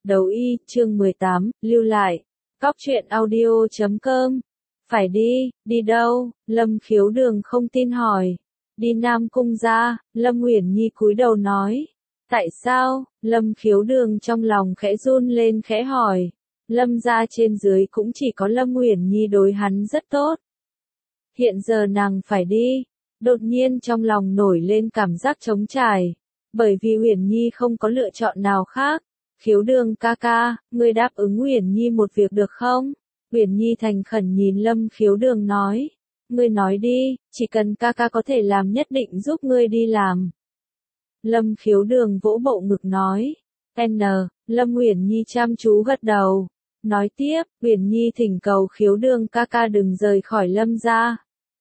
Đấu y, chương 18, lưu lại. Cóc truyện audio.com. Phải đi đâu? Lâm Khiếu Đường không tin hỏi. Đi Nam Cung ra, Lâm Uyển Nhi cúi đầu nói. Tại sao? Lâm Khiếu Đường trong lòng khẽ run lên khẽ hỏi. Lâm gia trên dưới cũng chỉ có Lâm Uyển Nhi đối hắn rất tốt. Hiện giờ nàng phải đi. Đột nhiên trong lòng nổi lên cảm giác trống trải. Bởi vì Uyển Nhi không có lựa chọn nào khác. Khiếu Đường ca ca, ngươi đáp ứng Uyển Nhi một việc được không? Uyển Nhi thành khẩn nhìn Lâm Khiếu Đường nói. Ngươi nói đi, chỉ cần ca ca có thể làm nhất định giúp ngươi đi làm. Lâm Khiếu Đường vỗ bộ ngực nói. Lâm Uyển Nhi chăm chú gật đầu. Nói tiếp, Uyển Nhi thỉnh cầu Khiếu Đường ca ca đừng rời khỏi Lâm gia.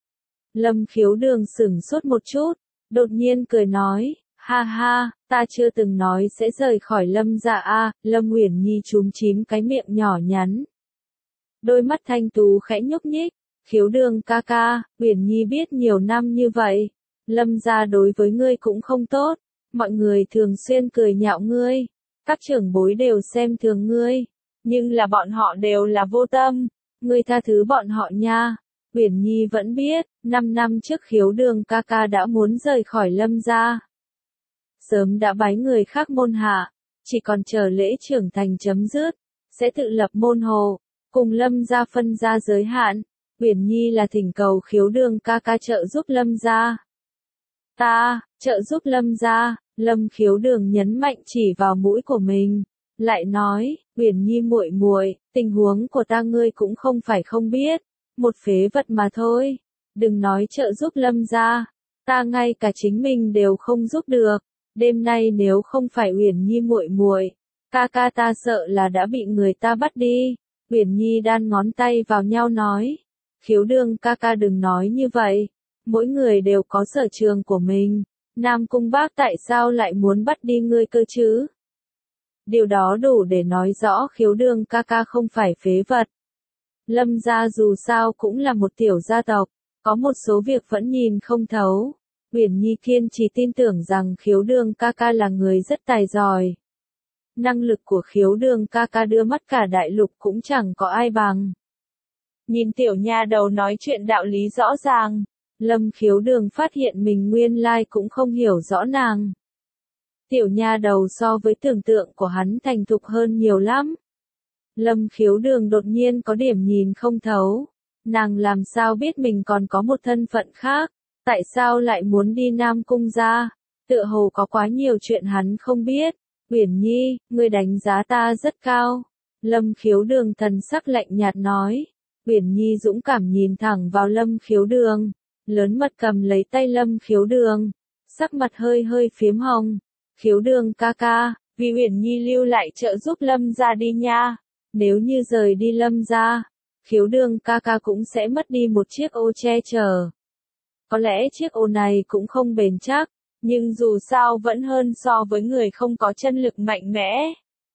Lâm Khiếu Đường sửng sốt một chút, đột nhiên cười nói. Ha ha, ta chưa từng nói sẽ rời khỏi Lâm gia a. Lâm Uyển Nhi chúm chím cái miệng nhỏ nhắn. Đôi mắt thanh tú khẽ nhúc nhích. Khiếu Đường ca ca, Uyển Nhi biết nhiều năm như vậy. Lâm gia đối với ngươi cũng không tốt. Mọi người thường xuyên cười nhạo ngươi. Các trưởng bối đều xem thường ngươi. Nhưng là bọn họ đều là vô tâm. Ngươi tha thứ bọn họ nha. Uyển Nhi vẫn biết, 5 năm trước Khiếu Đường ca ca đã muốn rời khỏi Lâm gia. Sớm đã bái người khác môn hạ. Chỉ còn chờ lễ trưởng thành chấm dứt. Sẽ tự lập môn hồ. Cùng Lâm gia phân ra giới hạn. Uyển Nhi là thỉnh cầu Khiếu Đường ca ca trợ giúp Lâm gia. Ta, trợ giúp Lâm gia. Lâm Khiếu Đường nhấn mạnh chỉ vào mũi của mình. Lại nói, Uyển Nhi muội muội, tình huống của ta ngươi cũng không phải không biết. Một phế vật mà thôi. Đừng nói trợ giúp Lâm gia. Ta ngay cả chính mình đều không giúp được. Đêm nay nếu không phải Uyển Nhi muội muội, ca ca ta sợ là đã bị người ta bắt đi. Uyển Nhi đan ngón tay vào nhau nói. Khiếu Đường ca ca đừng nói như vậy. Mỗi người đều có sở trường của mình. Nam Cung Bác tại sao lại muốn bắt đi ngươi cơ chứ? Điều đó đủ để nói rõ Khiếu Đường ca ca không phải phế vật. Lâm gia dù sao cũng là một tiểu gia tộc, có một số việc vẫn nhìn không thấu. Uyển Nhi kiên trì tin tưởng rằng Khiếu Đường ca ca là người rất tài giỏi. Năng lực của Khiếu Đường ca ca đưa mắt cả đại lục cũng chẳng có ai bằng. Nhìn tiểu nha đầu nói chuyện đạo lý rõ ràng, Lâm Khiếu Đường phát hiện mình nguyên lai cũng không hiểu rõ nàng. Tiểu nha đầu so với tưởng tượng của hắn thành thục hơn nhiều lắm. Lâm Khiếu Đường đột nhiên có điểm nhìn không thấu. Nàng làm sao biết mình còn có một thân phận khác, tại sao lại muốn đi Nam Cung ra, tựa hồ có quá nhiều chuyện hắn không biết. Uyển Nhi, ngươi đánh giá ta rất cao. Lâm Khiếu Đường thần sắc lạnh nhạt nói. Uyển Nhi dũng cảm nhìn thẳng vào Lâm Khiếu Đường, lớn mật cầm lấy tay Lâm Khiếu Đường, sắc mặt hơi hơi phiếm hồng. Khiếu Đường ca ca, vì Uyển Nhi lưu lại trợ giúp Lâm gia đi nha. Nếu như rời đi Lâm gia, Khiếu Đường ca ca cũng sẽ mất đi một chiếc ô che chở. Có lẽ chiếc ô này cũng không bền chắc, nhưng dù sao vẫn hơn so với người không có chân lực mạnh mẽ.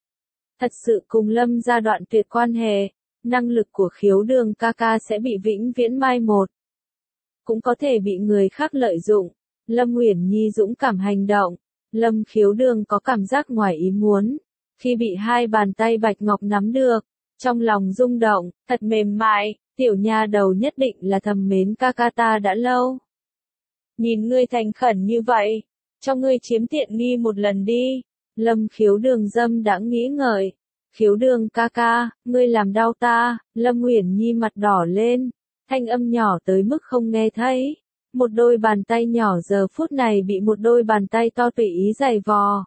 Thật sự cùng Lâm gia đoạn tuyệt quan hệ, năng lực của Khiếu Đường ca ca sẽ bị vĩnh viễn mai một. Cũng có thể bị người khác lợi dụng. Lâm Uyển Nhi dũng cảm hành động. Lâm Khiếu Đường có cảm giác ngoài ý muốn. Khi bị hai bàn tay bạch ngọc nắm được, trong lòng rung động, thật mềm mại, tiểu nha đầu nhất định là thầm mến ca ca ta đã lâu. Nhìn ngươi thành khẩn như vậy, cho ngươi chiếm tiện nghi một lần đi. Lâm Khiếu Đường dâm đã nghĩ ngợi. Khiếu Đường ca ca, ngươi làm đau ta. Lâm Uyển Nhi mặt đỏ lên, thanh âm nhỏ tới mức không nghe thấy. Một đôi bàn tay nhỏ giờ phút này bị một đôi bàn tay to tùy ý giày vò.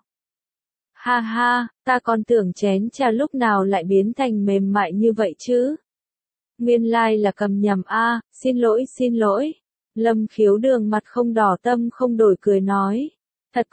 Ha ha, ta còn tưởng chén trà lúc nào lại biến thành mềm mại như vậy chứ. Nguyên lai là cầm nhầm a, xin lỗi. Lâm Khiếu Đường mặt không đỏ tâm không đổi cười nói. Thật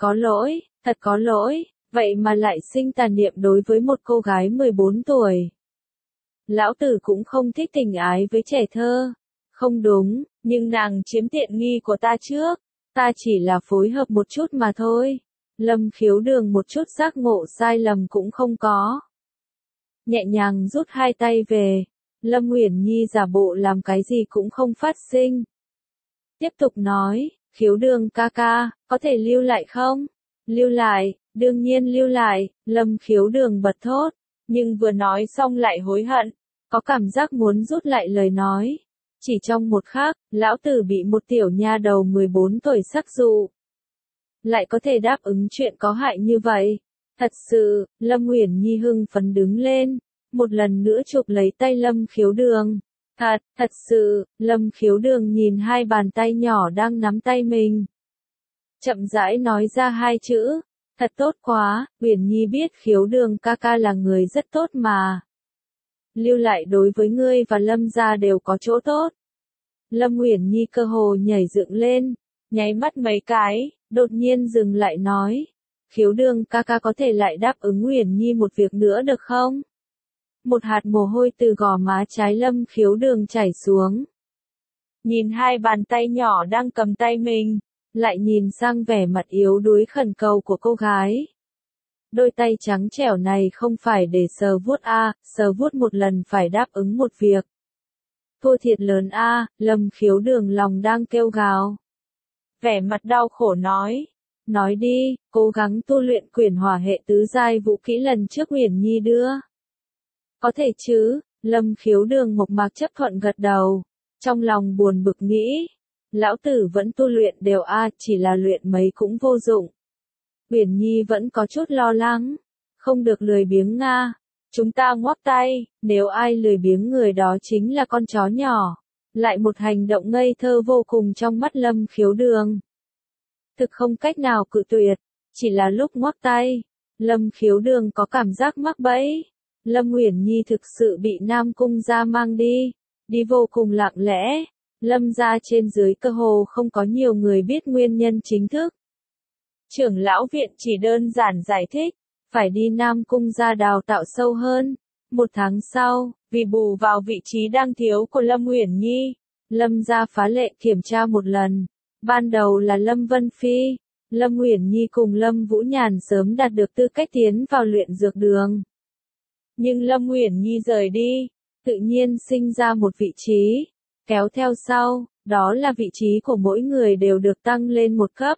có lỗi, vậy mà lại sinh tà niệm đối với một cô gái 14 tuổi. Lão tử cũng không thích tình ái với trẻ thơ. Không đúng, nhưng nàng chiếm tiện nghi của ta trước. Ta chỉ là phối hợp một chút mà thôi. Lâm Khiếu Đường một chút giác ngộ sai lầm cũng không có. Nhẹ nhàng rút hai tay về. Lâm Uyển Nhi giả bộ làm cái gì cũng không phát sinh. Tiếp tục nói, Khiếu Đường ca ca, có thể lưu lại không? Lưu lại, đương nhiên lưu lại, Lâm Khiếu Đường bật thốt, nhưng vừa nói xong lại hối hận, có cảm giác muốn rút lại lời nói. Chỉ trong một khắc, lão tử bị một tiểu nha đầu 14 tuổi sắc dụ. Lại có thể đáp ứng chuyện có hại như vậy. Thật sự, Lâm Uyển Nhi hưng phấn đứng lên, một lần nữa chụp lấy tay Lâm Khiếu Đường. Thật sự, Lâm Khiếu Đường nhìn hai bàn tay nhỏ đang nắm tay mình. Chậm rãi nói ra hai chữ, thật tốt quá, Uyển Nhi biết Khiếu Đường ca ca là người rất tốt mà. Lưu lại đối với ngươi và Lâm gia đều có chỗ tốt. Lâm Uyển Nhi cơ hồ nhảy dựng lên, nháy mắt mấy cái, đột nhiên dừng lại nói. Khiếu Đường ca ca có thể lại đáp ứng Uyển Nhi một việc nữa được không? Một hạt mồ hôi từ gò má trái Lâm Khiếu Đường chảy xuống. Nhìn hai bàn tay nhỏ đang cầm tay mình, lại nhìn sang vẻ mặt yếu đuối khẩn cầu của cô gái. Đôi tay trắng trẻo này không phải để sờ vuốt sờ vuốt một lần phải đáp ứng một việc. Thua thiệt lớn Lâm Khiếu Đường lòng đang kêu gào. Vẻ mặt đau khổ nói đi, cố gắng tu luyện Quyển Hỏa hệ tứ giai vũ kỹ lần trước Uyển Nhi đưa. Có thể chứ, Lâm Khiếu Đường mộc mạc chấp thuận gật đầu, trong lòng buồn bực nghĩ. Lão tử vẫn tu luyện đều chỉ là luyện mấy cũng vô dụng. Uyển Nhi vẫn có chút lo lắng, không được lười biếng chúng ta ngoắc tay, nếu ai lười biếng người đó chính là con chó nhỏ. Lại một hành động ngây thơ vô cùng trong mắt Lâm Khiếu Đường. Thực không cách nào cự tuyệt, chỉ là lúc ngoắc tay, Lâm Khiếu Đường có cảm giác mắc bẫy. Lâm Uyển Nhi thực sự bị Nam Cung gia mang đi vô cùng lặng lẽ. Lâm gia trên dưới cơ hồ không có nhiều người biết nguyên nhân chính thức. Trưởng lão viện chỉ đơn giản giải thích, phải đi Nam Cung gia đào tạo sâu hơn. Một tháng sau, vì bù vào vị trí đang thiếu của Lâm Uyển Nhi, Lâm gia phá lệ kiểm tra một lần. Ban đầu là Lâm Vân Phi, Lâm Uyển Nhi cùng Lâm Vũ Nhàn sớm đạt được tư cách tiến vào luyện dược đường. Nhưng Lâm Uyển Nhi rời đi, tự nhiên sinh ra một vị trí, kéo theo sau, đó là vị trí của mỗi người đều được tăng lên một cấp.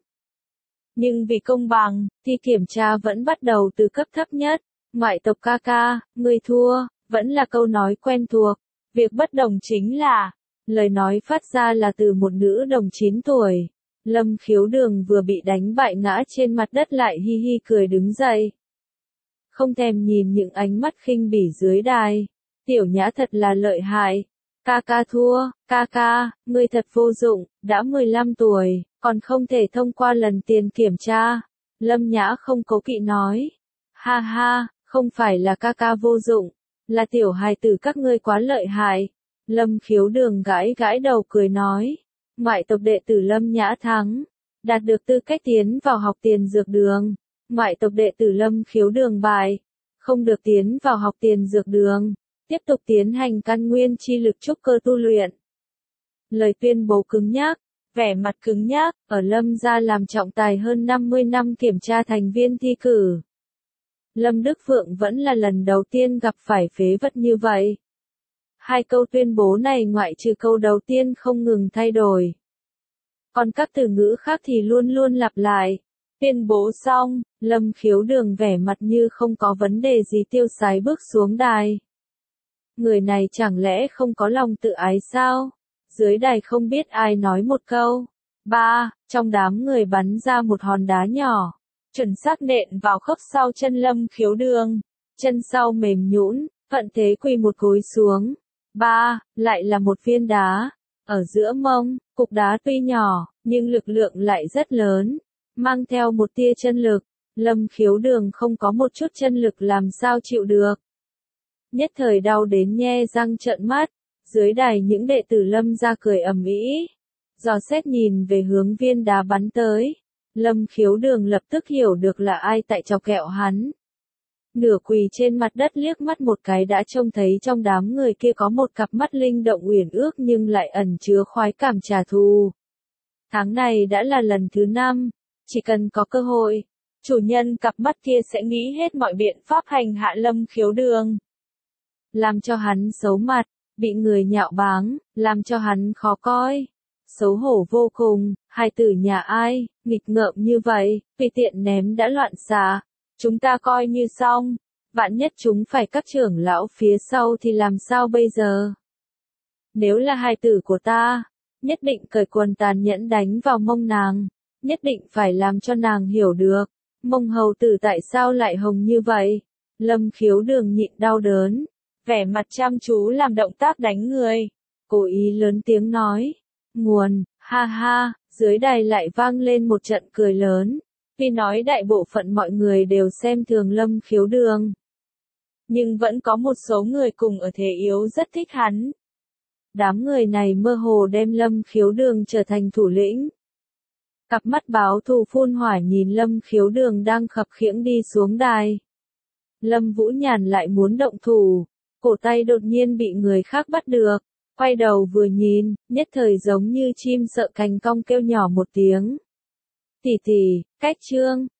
Nhưng vì công bằng, thì kiểm tra vẫn bắt đầu từ cấp thấp nhất. Ngoại tộc ca ca, ngươi thua, vẫn là câu nói quen thuộc. Việc bất đồng chính là, lời nói phát ra là từ một nữ đồng 9 tuổi. Lâm Khiếu Đường vừa bị đánh bại ngã trên mặt đất lại hi hi cười đứng dậy. Không thèm nhìn những ánh mắt khinh bỉ dưới đài. Tiểu Nhã thật là lợi hại. Ca ca thua, ca ca, ngươi thật vô dụng, đã 15 tuổi, còn không thể thông qua lần tiền kiểm tra. Lâm Nhã không cố kỵ nói. Ha ha, không phải là ca ca vô dụng, là tiểu hài tử các ngươi quá lợi hại. Lâm Khiếu Đường gãi gãi đầu cười nói. Ngoại tộc đệ tử Lâm Nhã thắng, đạt được tư cách tiến vào học tiền dược đường. Ngoại tộc đệ tử Lâm Khiếu Đường bại, không được tiến vào học tiền dược đường. Tiếp tục tiến hành căn nguyên chi lực trúc cơ tu luyện. Lời tuyên bố cứng nhắc, vẻ mặt cứng nhắc, ở Lâm gia làm trọng tài hơn 50 năm kiểm tra thành viên thi cử. Lâm Đức Phượng vẫn là lần đầu tiên gặp phải phế vật như vậy. Hai câu tuyên bố này ngoại trừ câu đầu tiên không ngừng thay đổi. Còn các từ ngữ khác thì luôn luôn lặp lại. Tuyên bố xong, Lâm Khiếu Đường vẻ mặt như không có vấn đề gì tiêu sái bước xuống đài. Người này chẳng lẽ không có lòng tự ái sao? Dưới đài không biết ai nói một câu. Trong đám người bắn ra một hòn đá nhỏ, chuẩn xác nện vào khớp sau chân Lâm Khiếu Đường. Chân sau mềm nhũn, thuận thế quỳ một gối xuống. Lại là một viên đá. Ở giữa mông, cục đá tuy nhỏ, nhưng lực lượng lại rất lớn. Mang theo một tia chân lực. Lâm Khiếu Đường không có một chút chân lực làm sao chịu được. Nhất thời đau đến nhe răng trợn mắt, dưới đài những đệ tử Lâm gia cười ầm ĩ, dò xét nhìn về hướng viên đá bắn tới. Lâm Khiếu Đường lập tức hiểu được là ai tại chọc ghẹo hắn. Nửa quỳ trên mặt đất liếc mắt một cái đã trông thấy trong đám người kia có một cặp mắt linh động uyển ước nhưng lại ẩn chứa khoái cảm trả thù. Tháng này đã là lần thứ 5, chỉ cần có cơ hội, chủ nhân cặp mắt kia sẽ nghĩ hết mọi biện pháp hành hạ Lâm Khiếu Đường. Làm cho hắn xấu mặt, bị người nhạo báng, làm cho hắn khó coi. Xấu hổ vô cùng, hai tử nhà ai, nghịch ngợm như vậy, tùy tiện ném đã loạn xạ, chúng ta coi như xong. Vạn nhất chúng phải các trưởng lão phía sau thì làm sao bây giờ? Nếu là hài tử của ta, nhất định cởi quần tàn nhẫn đánh vào mông nàng, nhất định phải làm cho nàng hiểu được, mông hầu tử tại sao lại hồng như vậy. Lâm Khiếu Đường nhịn đau đớn, vẻ mặt chăm chú làm động tác đánh người, cố ý lớn tiếng nói, nguồn, ha ha, dưới đài lại vang lên một trận cười lớn, vì nói đại bộ phận mọi người đều xem thường Lâm Khiếu Đường. Nhưng vẫn có một số người cùng ở thế yếu rất thích hắn. Đám người này mơ hồ đem Lâm Khiếu Đường trở thành thủ lĩnh. Cặp mắt báo thù phun hỏa nhìn Lâm Khiếu Đường đang khập khiễng đi xuống đài. Lâm Vũ Nhàn lại muốn động thủ, cổ tay đột nhiên bị người khác bắt được, quay đầu vừa nhìn, nhất thời giống như chim sợ cành cong kêu nhỏ một tiếng. Tỷ tỷ, cách trương,